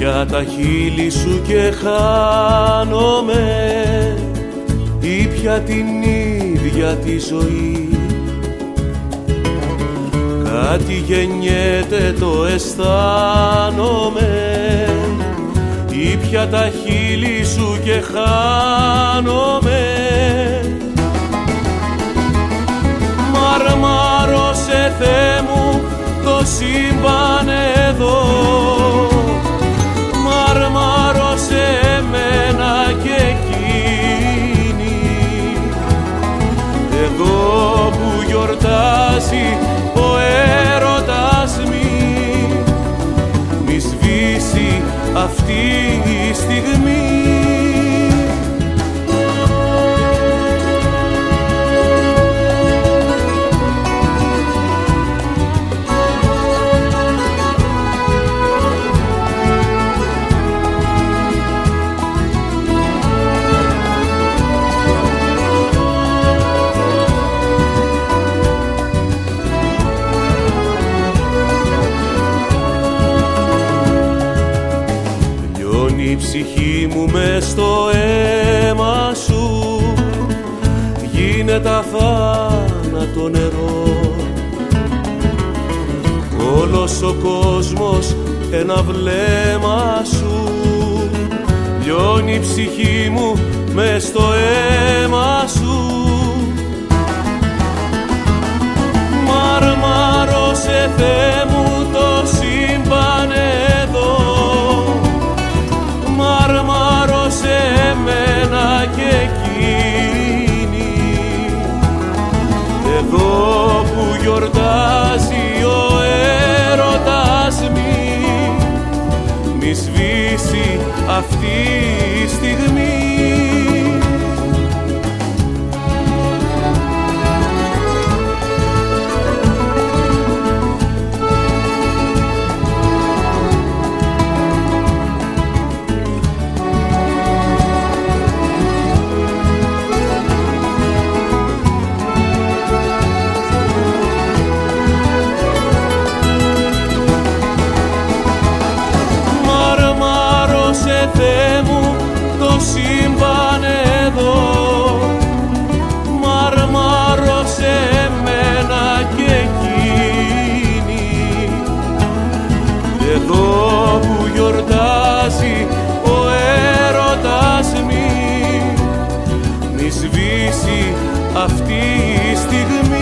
Πια τα χείλη σου και χάνομαι ή πια την ίδια τη ζωή. Κάτι γεννιέται το αισθάνομαι ή πια τα χείλη σου και χάνομαι. Μαρμάρωσε Θεέ μου το σύμπαν εδώ, μαρμάρωσε εμένα και εκείνη. Εδώ που γιορτάζει ο έρωτας μη σβήσει αυτή η στιγμή. Η ψυχή μου μες στο αίμα σου γίνεται αθάνατο νερό. Όλος ο κόσμος ένα βλέμμα σου, λιώνει η ψυχή μου μες στο αίμα σου. Μαρμάρωσε Θεέ μου το σύμπαν εδώ, μαρμάρωσε εμένα και εκείνη. Εδώ που γιορτάζει ο έρωτας μη σβήσει αυτή η στιγμή. Θεέ μου το σύμπαν εδώ, μαρμάρωσε εμένα και εκείνη. Εδώ που γιορτάζει ο έρωτας μη σβήσει αυτή η στιγμή.